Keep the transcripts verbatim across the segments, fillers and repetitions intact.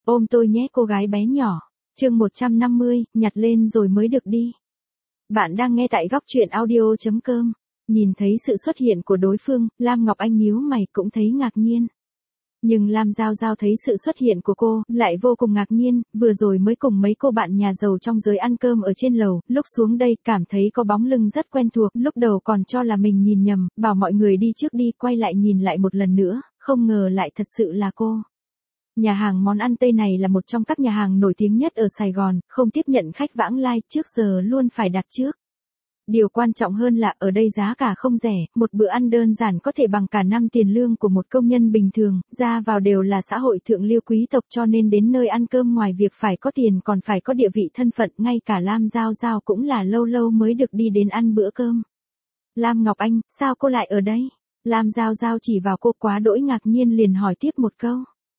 Ôm tôi nhé cô gái bé nhỏ. Chương một trăm năm mươi, nhặt lên rồi mới được đi. Bạn đang nghe tại góc truyện audio chấm com. Nhìn thấy sự xuất hiện của đối phương, Lam Ngọc Anh nhíu mày cũng thấy ngạc nhiên. Nhưng Lam Giao Giao thấy sự xuất hiện của cô, lại vô cùng ngạc nhiên, vừa rồi mới cùng mấy cô bạn nhà giàu trong giới ăn cơm ở trên lầu, lúc xuống đây cảm thấy có bóng lưng rất quen thuộc, lúc đầu còn cho là mình nhìn nhầm, bảo mọi người đi trước đi, quay lại nhìn lại một lần nữa, không ngờ lại thật sự là cô. Nhà hàng món ăn Tây này là một trong các nhà hàng nổi tiếng nhất ở Sài Gòn, không tiếp nhận khách vãng lai, trước giờ luôn phải đặt trước. Điều quan trọng hơn là ở đây giá cả không rẻ, một bữa ăn đơn giản có thể bằng cả năm tiền lương của một công nhân bình thường, ra vào đều là xã hội thượng lưu quý tộc, cho nên đến nơi ăn cơm ngoài việc phải có tiền còn phải có địa vị thân phận, ngay cả Lam Giao Giao cũng là lâu lâu mới được đi đến ăn bữa cơm. Lam Ngọc Anh, sao cô lại ở đây? Lam Giao Giao chỉ vào cô quá đỗi ngạc nhiên liền hỏi tiếp một câu.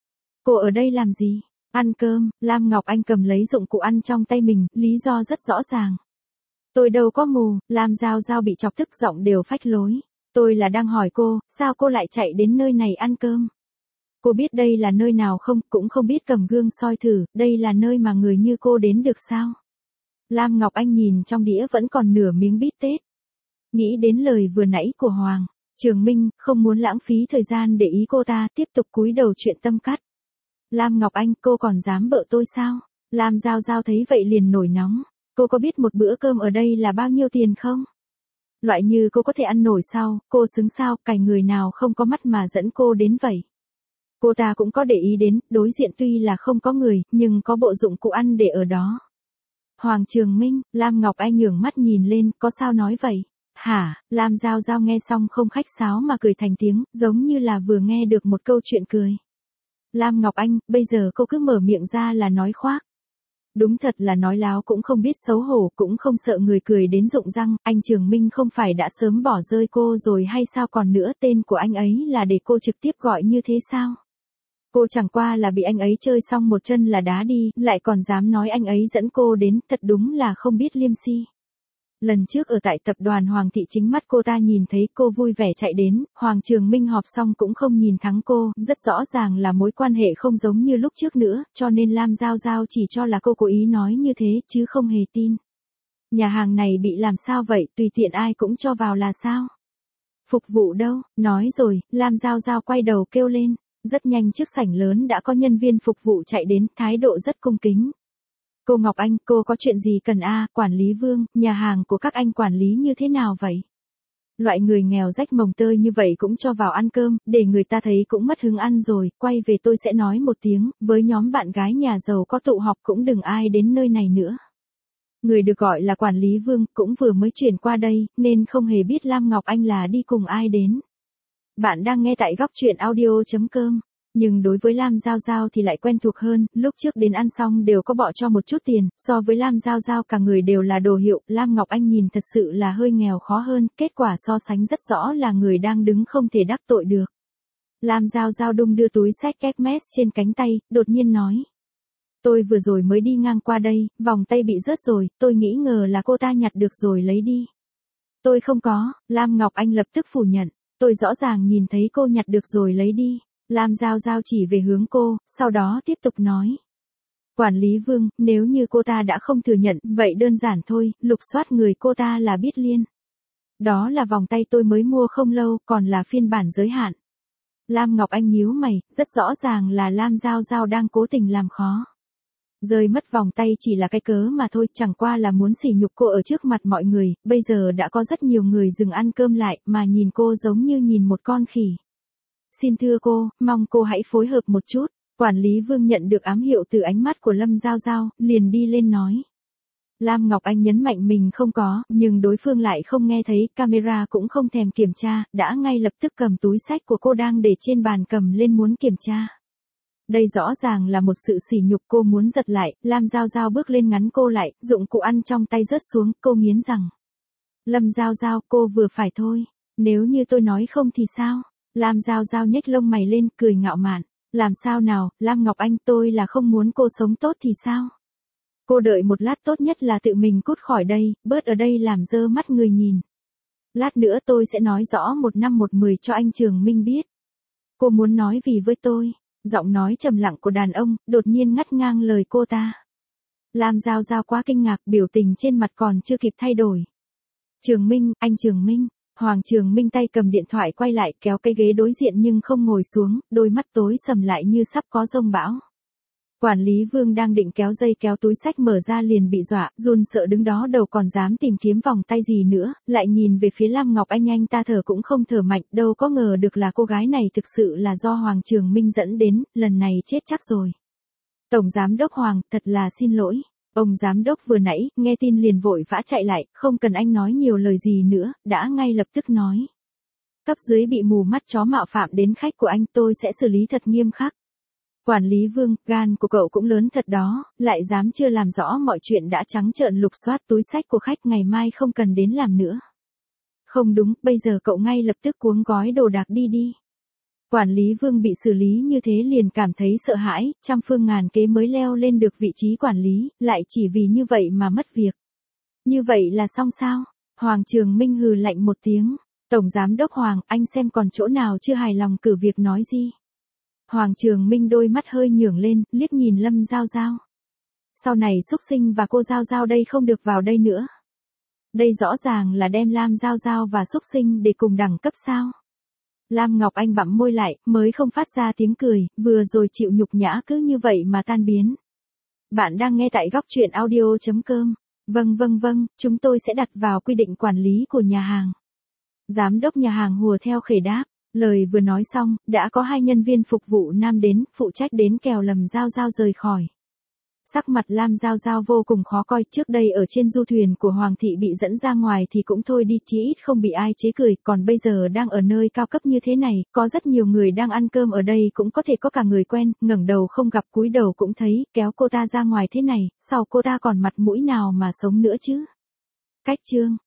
Cô ở đây làm gì? Ăn cơm. Lam Ngọc Anh cầm lấy dụng cụ ăn trong tay mình, lý do rất rõ ràng. Tôi đâu có mù. Lam Giao Giao bị chọc tức, giọng đều phách lối. Tôi là đang hỏi cô, sao cô lại chạy đến nơi này ăn cơm? Cô biết đây là nơi nào không, cũng không biết cầm gương soi thử, đây là nơi mà người như cô đến được sao? Lam Ngọc Anh nhìn trong đĩa vẫn còn nửa miếng bít tết. Nghĩ đến lời vừa nãy của Hoàng Trường Minh, không muốn lãng phí thời gian để ý cô ta, tiếp tục cúi đầu chuyện tâm cắt. Lam Ngọc Anh, cô còn dám bợ tôi sao? Lam Giao Giao thấy vậy liền nổi nóng. Cô có biết một bữa cơm ở đây là bao nhiêu tiền không? Loại như cô có thể ăn nổi sao? Cô xứng sao? Cày người nào không có mắt mà dẫn cô đến vậy? Cô ta cũng có để ý đến, đối diện tuy là không có người, nhưng có bộ dụng cụ ăn để ở đó. Hoàng Trường Minh, Lam Ngọc Anh nhướng mắt nhìn lên, có sao nói vậy? Hả? Lam Giao Giao nghe xong không khách sáo mà cười thành tiếng, giống như là vừa nghe được một câu chuyện cười. Lam Ngọc Anh, bây giờ cô cứ mở miệng ra là nói khoác. Đúng thật là nói láo cũng không biết xấu hổ, cũng không sợ người cười đến rụng răng, anh Trường Minh không phải đã sớm bỏ rơi cô rồi hay sao, còn nữa tên của anh ấy là để cô trực tiếp gọi như thế sao? Cô chẳng qua là bị anh ấy chơi xong một chân là đá đi, lại còn dám nói anh ấy dẫn cô đến, thật đúng là không biết liêm si. Lần trước ở tại tập đoàn Hoàng Thị chính mắt cô ta nhìn thấy cô vui vẻ chạy đến, Hoàng Trường Minh họp xong cũng không nhìn thắng cô, rất rõ ràng là mối quan hệ không giống như lúc trước nữa, cho nên Lam Giao Giao chỉ cho là cô cố ý nói như thế, chứ không hề tin. Nhà hàng này bị làm sao vậy, tùy tiện ai cũng cho vào là sao? Phục vụ đâu? Nói rồi, Lam Giao Giao quay đầu kêu lên, rất nhanh trước sảnh lớn đã có nhân viên phục vụ chạy đến, thái độ rất cung kính. Cô Ngọc Anh, cô có chuyện gì cần a? À, quản lý Vương, nhà hàng của các anh quản lý như thế nào vậy? Loại người nghèo rách mồng tơi như vậy cũng cho vào ăn cơm, để người ta thấy cũng mất hứng ăn rồi, quay về tôi sẽ nói một tiếng, với nhóm bạn gái nhà giàu có tụ họp cũng đừng ai đến nơi này nữa. Người được gọi là quản lý Vương cũng vừa mới chuyển qua đây, nên không hề biết Lam Ngọc Anh là đi cùng ai đến. Bạn đang nghe tại góc truyện audio chấm com. Nhưng đối với Lam Giao Giao thì lại quen thuộc hơn, lúc trước đến ăn xong đều có bỏ cho một chút tiền, so với Lam Giao Giao cả người đều là đồ hiệu, Lam Ngọc Anh nhìn thật sự là hơi nghèo khó hơn, kết quả so sánh rất rõ là người đang đứng không thể đắc tội được. Lam Giao Giao đung đưa túi xách Hermes trên cánh tay, đột nhiên nói. Tôi vừa rồi mới đi ngang qua đây, vòng tay bị rớt rồi, tôi nghĩ ngờ là cô ta nhặt được rồi lấy đi. Tôi không có, Lam Ngọc Anh lập tức phủ nhận, tôi rõ ràng nhìn thấy cô nhặt được rồi lấy đi. Lam Giao Giao chỉ về hướng cô, sau đó tiếp tục nói. Quản lý Vương, nếu như cô ta đã không thừa nhận, vậy đơn giản thôi, lục soát người cô ta là biết liền. Đó là vòng tay tôi mới mua không lâu, còn là phiên bản giới hạn. Lam Ngọc Anh nhíu mày, rất rõ ràng là Lam Giao Giao đang cố tình làm khó. Rơi mất vòng tay chỉ là cái cớ mà thôi, chẳng qua là muốn sỉ nhục cô ở trước mặt mọi người, bây giờ đã có rất nhiều người dừng ăn cơm lại, mà nhìn cô giống như nhìn một con khỉ. Xin thưa cô, mong cô hãy phối hợp một chút. Quản lý Vương nhận được ám hiệu từ ánh mắt của Lâm Giao Giao, liền đi lên nói. Lam Ngọc Anh nhấn mạnh mình không có, nhưng đối phương lại không nghe thấy, camera cũng không thèm kiểm tra, đã ngay lập tức cầm túi xách của cô đang để trên bàn cầm lên muốn kiểm tra. Đây rõ ràng là một sự sỉ nhục, cô muốn giật lại, Lam Giao Giao bước lên ngắn cô lại, dụng cụ ăn trong tay rớt xuống, cô nghiến rằng. Lâm Giao Giao, cô vừa phải thôi, nếu như tôi nói không thì sao? Lam Giao Giao nhếch lông mày lên, cười ngạo mạn. Làm sao nào, Lam Ngọc Anh, tôi là không muốn cô sống tốt thì sao? Cô đợi một lát, tốt nhất là tự mình cút khỏi đây, bớt ở đây làm dơ mắt người nhìn. Lát nữa tôi sẽ nói rõ một năm một mười cho anh Trường Minh biết. Cô muốn nói gì với tôi? Giọng nói trầm lặng của đàn ông, đột nhiên ngắt ngang lời cô ta. Lam Giao Giao quá kinh ngạc, biểu tình trên mặt còn chưa kịp thay đổi. Trường Minh, anh Trường Minh. Hoàng Trường Minh tay cầm điện thoại quay lại, kéo cái ghế đối diện nhưng không ngồi xuống, đôi mắt tối sầm lại như sắp có giông bão. Quản lý Vương đang định kéo dây kéo túi xách mở ra liền bị dọa, run sợ đứng đó đầu còn dám tìm kiếm vòng tay gì nữa, lại nhìn về phía Lam Ngọc Anh, anh ta thở cũng không thở mạnh, đâu có ngờ được là cô gái này thực sự là do Hoàng Trường Minh dẫn đến, lần này chết chắc rồi. Tổng Giám đốc Hoàng, thật là xin lỗi. Ông Giám đốc vừa nãy, nghe tin liền vội vã chạy lại, không cần anh nói nhiều lời gì nữa, đã ngay lập tức nói. Cấp dưới bị mù mắt chó mạo phạm đến khách của anh, tôi sẽ xử lý thật nghiêm khắc. Quản lý Vương, gan của cậu cũng lớn thật đó, lại dám chưa làm rõ mọi chuyện đã trắng trợn lục soát túi xách của khách, ngày mai không cần đến làm nữa. Không đúng, bây giờ cậu ngay lập tức cuống gói đồ đạc đi đi. Quản lý Vương bị xử lý như thế liền cảm thấy sợ hãi, trăm phương ngàn kế mới leo lên được vị trí quản lý, lại chỉ vì như vậy mà mất việc. Như vậy là xong sao? Hoàng Trường Minh hừ lạnh một tiếng. Tổng Giám đốc Hoàng, anh xem còn chỗ nào chưa hài lòng cử việc nói gì. Hoàng Trường Minh đôi mắt hơi nhướng lên, liếc nhìn Lâm Giao Giao. Sau này xúc sinh và cô Giao Giao đây không được vào đây nữa. Đây rõ ràng là đem Lam Giao Giao và xúc sinh để cùng đẳng cấp sao. Lam Ngọc Anh bặm môi lại, mới không phát ra tiếng cười, vừa rồi chịu nhục nhã cứ như vậy mà tan biến. Bạn đang nghe tại góc truyện audio chấm com. Vâng vâng vâng, chúng tôi sẽ đặt vào quy định quản lý của nhà hàng. Giám đốc nhà hàng hùa theo khẩy đáp. Lời vừa nói xong, đã có hai nhân viên phục vụ nam đến, phụ trách đến kèo Lâm Giao Giao rời khỏi. Sắc mặt Lam Giao Giao vô cùng khó coi, trước đây ở trên du thuyền của Hoàng thị bị dẫn ra ngoài thì cũng thôi đi, chí ít không bị ai chế cười, còn bây giờ đang ở nơi cao cấp như thế này, có rất nhiều người đang ăn cơm ở đây, cũng có thể có cả người quen, ngẩng đầu không gặp cúi đầu cũng thấy, kéo cô ta ra ngoài thế này, sau cô ta còn mặt mũi nào mà sống nữa chứ. Cách chương